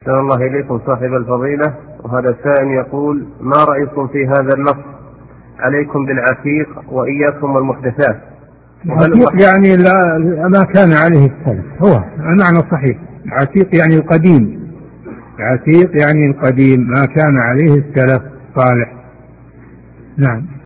أحسن الله إليكم صاحب الفضيلة. وهذا السائل يقول: ما رأيكم في هذا اللفظ عليكم بالعتيق وإياكم والمحدثات؟ العتيق يعني ما كان عليه السلف، هو المعنى الصحيح. العتيق يعني القديم، العتيق يعني القديم ما كان عليه السلف صالح. نعم.